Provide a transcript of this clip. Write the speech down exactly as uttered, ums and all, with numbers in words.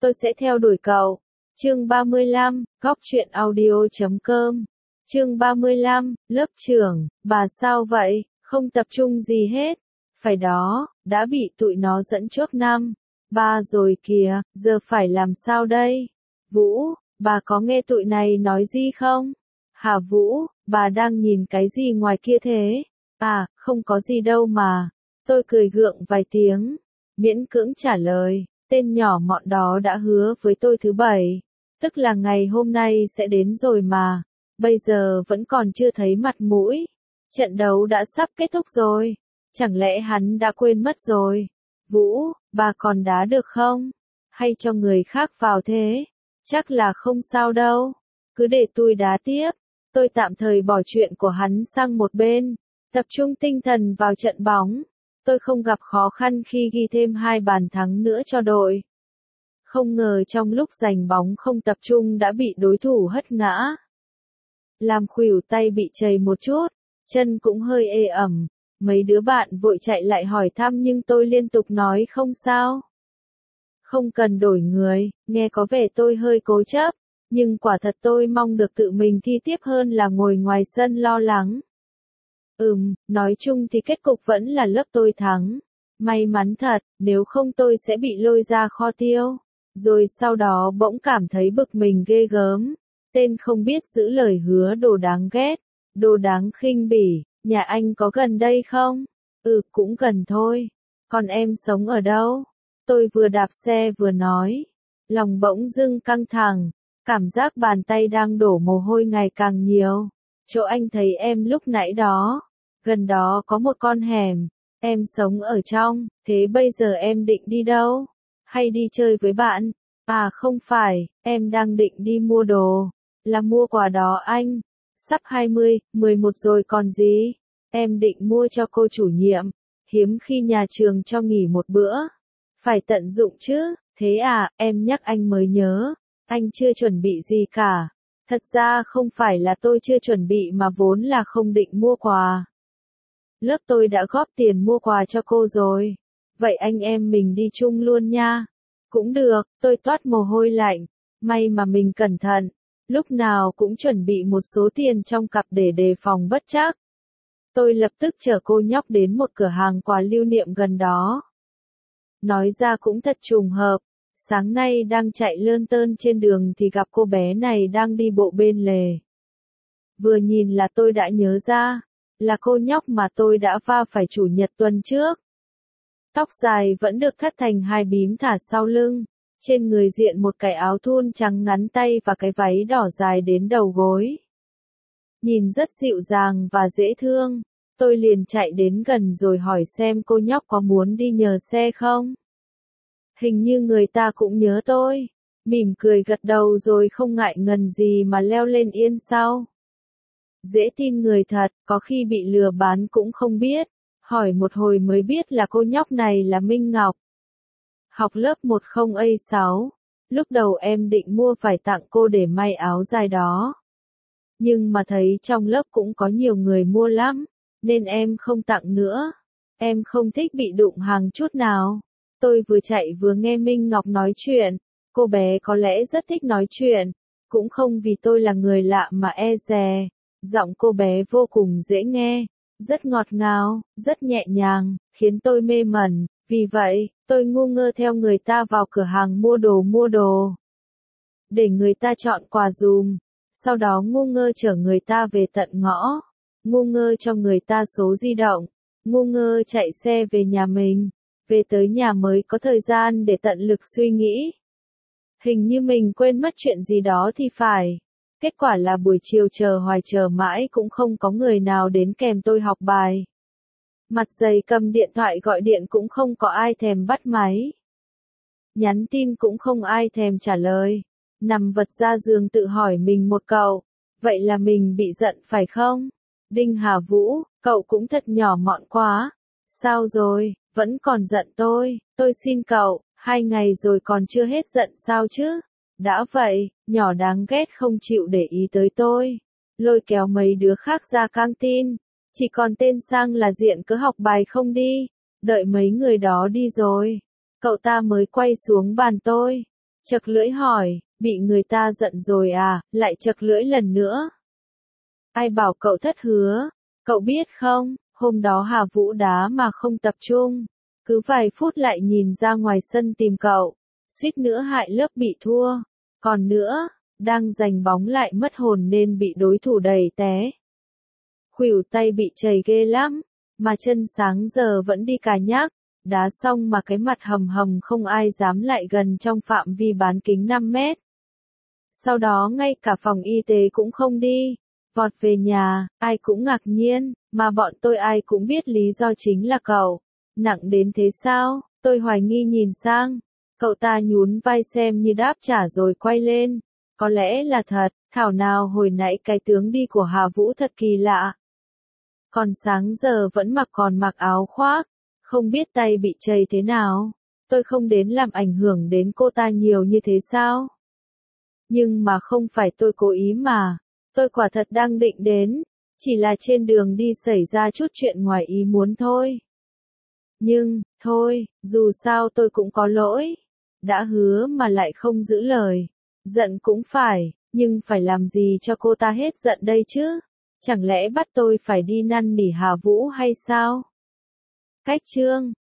tôi sẽ theo đuổi cậu. Chương ba mươi lăm, góc truyện audio chấm com. Chương ba mươi lăm, lớp trưởng, bà sao vậy, không tập trung gì hết. Phải đó, đã bị tụi nó dẫn trước năm. Ba rồi kìa, giờ phải làm sao đây? Vũ, bà có nghe tụi này nói gì không? Hả Vũ, bà đang nhìn cái gì ngoài kia thế? À, không có gì đâu mà. Tôi cười gượng vài tiếng, miễn cưỡng trả lời, tên nhỏ mọn đó đã hứa với tôi thứ bảy, tức là ngày hôm nay sẽ đến rồi mà, bây giờ vẫn còn chưa thấy mặt mũi. Trận đấu đã sắp kết thúc rồi, chẳng lẽ hắn đã quên mất rồi? Vũ, bà còn đá được không? Hay cho người khác vào thế? Chắc là không sao đâu, cứ để tôi đá tiếp. Tôi tạm thời bỏ chuyện của hắn sang một bên, tập trung tinh thần vào trận bóng. Tôi không gặp khó khăn khi ghi thêm hai bàn thắng nữa cho đội. Không ngờ trong lúc giành bóng không tập trung đã bị đối thủ hất ngã. Làm khuỷu tay bị trầy một chút, chân cũng hơi ê ẩm. Mấy đứa bạn vội chạy lại hỏi thăm nhưng tôi liên tục nói không sao. Không cần đổi người, nghe có vẻ tôi hơi cố chấp. Nhưng quả thật tôi mong được tự mình thi tiếp hơn là ngồi ngoài sân lo lắng. Ừm, nói chung thì kết cục vẫn là lớp tôi thắng. May mắn thật, nếu không tôi sẽ bị lôi ra kho tiêu. Rồi sau đó bỗng cảm thấy bực mình ghê gớm. Tên không biết giữ lời hứa đồ đáng ghét, đồ đáng khinh bỉ. Nhà anh có gần đây không? Ừ, cũng gần thôi. Còn em sống ở đâu? Tôi vừa đạp xe vừa nói. Lòng bỗng dưng căng thẳng. Cảm giác bàn tay đang đổ mồ hôi ngày càng nhiều. Chỗ anh thấy em lúc nãy đó. Gần đó có một con hẻm. Em sống ở trong, thế bây giờ em định đi đâu? Hay đi chơi với bạn? À không phải, em đang định đi mua đồ. Là mua quà đó anh. Sắp hai mươi, mười một rồi còn gì? Em định mua cho cô chủ nhiệm. Hiếm khi nhà trường cho nghỉ một bữa. Phải tận dụng chứ, thế à, em nhắc anh mới nhớ. Anh chưa chuẩn bị gì cả. Thật ra không phải là tôi chưa chuẩn bị mà vốn là không định mua quà. Lớp tôi đã góp tiền mua quà cho cô rồi. Vậy anh em mình đi chung luôn nha. Cũng được, tôi toát mồ hôi lạnh. May mà mình cẩn thận. Lúc nào cũng chuẩn bị một số tiền trong cặp để đề phòng bất trắc. Tôi lập tức chở cô nhóc đến một cửa hàng quà lưu niệm gần đó. Nói ra cũng thật trùng hợp. Sáng nay đang chạy lơn tơn trên đường thì gặp cô bé này đang đi bộ bên lề. Vừa nhìn là tôi đã nhớ ra, là cô nhóc mà tôi đã va phải chủ nhật tuần trước. Tóc dài vẫn được thắt thành hai bím thả sau lưng, trên người diện một cái áo thun trắng ngắn tay và cái váy đỏ dài đến đầu gối. Nhìn rất dịu dàng và dễ thương, tôi liền chạy đến gần rồi hỏi xem cô nhóc có muốn đi nhờ xe không. Hình như người ta cũng nhớ tôi, mỉm cười gật đầu rồi không ngại ngần gì mà leo lên yên sau. Dễ tin người thật, có khi bị lừa bán cũng không biết, hỏi một hồi mới biết là cô nhóc này là Minh Ngọc. Học lớp một không A sáu, lúc đầu em định mua phải tặng cô để may áo dài đó. Nhưng mà thấy trong lớp cũng có nhiều người mua lắm, nên em không tặng nữa. Em không thích bị đụng hàng chút nào. Tôi vừa chạy vừa nghe Minh Ngọc nói chuyện, cô bé có lẽ rất thích nói chuyện, cũng không vì tôi là người lạ mà e dè, giọng cô bé vô cùng dễ nghe, rất ngọt ngào, rất nhẹ nhàng, khiến tôi mê mẩn, vì vậy, tôi ngu ngơ theo người ta vào cửa hàng mua đồ mua đồ. Để người ta chọn quà dùm, sau đó ngu ngơ chở người ta về tận ngõ, ngu ngơ cho người ta số di động, ngu ngơ chạy xe về nhà mình. Về tới nhà mới có thời gian để tận lực suy nghĩ. Hình như mình quên mất chuyện gì đó thì phải. Kết quả là buổi chiều chờ hoài chờ mãi cũng không có người nào đến kèm tôi học bài. Mặt dày cầm điện thoại gọi điện cũng không có ai thèm bắt máy. Nhắn tin cũng không ai thèm trả lời. Nằm vật ra giường tự hỏi mình một câu. Vậy là mình bị giận phải không? Đinh Hà Vũ, cậu cũng thật nhỏ mọn quá. Sao rồi? Vẫn còn giận tôi, tôi xin cậu, hai ngày rồi còn chưa hết giận sao chứ? Đã vậy, nhỏ đáng ghét không chịu để ý tới tôi, lôi kéo mấy đứa khác ra căng tin, chỉ còn tên Sang là diện cứ học bài không đi, đợi mấy người đó đi rồi, cậu ta mới quay xuống bàn tôi, Chật lưỡi hỏi, bị người ta giận rồi à, lại chật lưỡi lần nữa. Ai bảo cậu thất hứa, cậu biết không, hôm đó Hà Vũ đá mà không tập trung, cứ vài phút lại nhìn ra ngoài sân tìm cậu, suýt nữa hại lớp bị thua, còn nữa, đang giành bóng lại mất hồn nên bị đối thủ đẩy té. Khuỷu tay bị chảy ghê lắm, mà chân sáng giờ vẫn đi cà nhác, đá xong mà cái mặt hầm hầm không ai dám lại gần trong phạm vi bán kính năm mét. Sau đó ngay cả phòng y tế cũng không đi, vọt về nhà, ai cũng ngạc nhiên, mà bọn tôi ai cũng biết lý do chính là cậu. Nặng đến thế sao? Tôi hoài nghi nhìn sang, cậu ta nhún vai xem như đáp trả rồi quay lên. Có lẽ là thật, thảo nào hồi nãy cái tướng đi của Hà Vũ thật kỳ lạ. Còn sáng giờ vẫn mặc còn mặc áo khoác, không biết tay bị chảy thế nào. Tôi không đến làm ảnh hưởng đến cô ta nhiều như thế sao? Nhưng mà không phải tôi cố ý mà, tôi quả thật đang định đến, chỉ là trên đường đi xảy ra chút chuyện ngoài ý muốn thôi. Nhưng, thôi, dù sao tôi cũng có lỗi, đã hứa mà lại không giữ lời, giận cũng phải, nhưng phải làm gì cho cô ta hết giận đây chứ? Chẳng lẽ bắt tôi phải đi năn nỉ Hà Vũ hay sao? Cách chương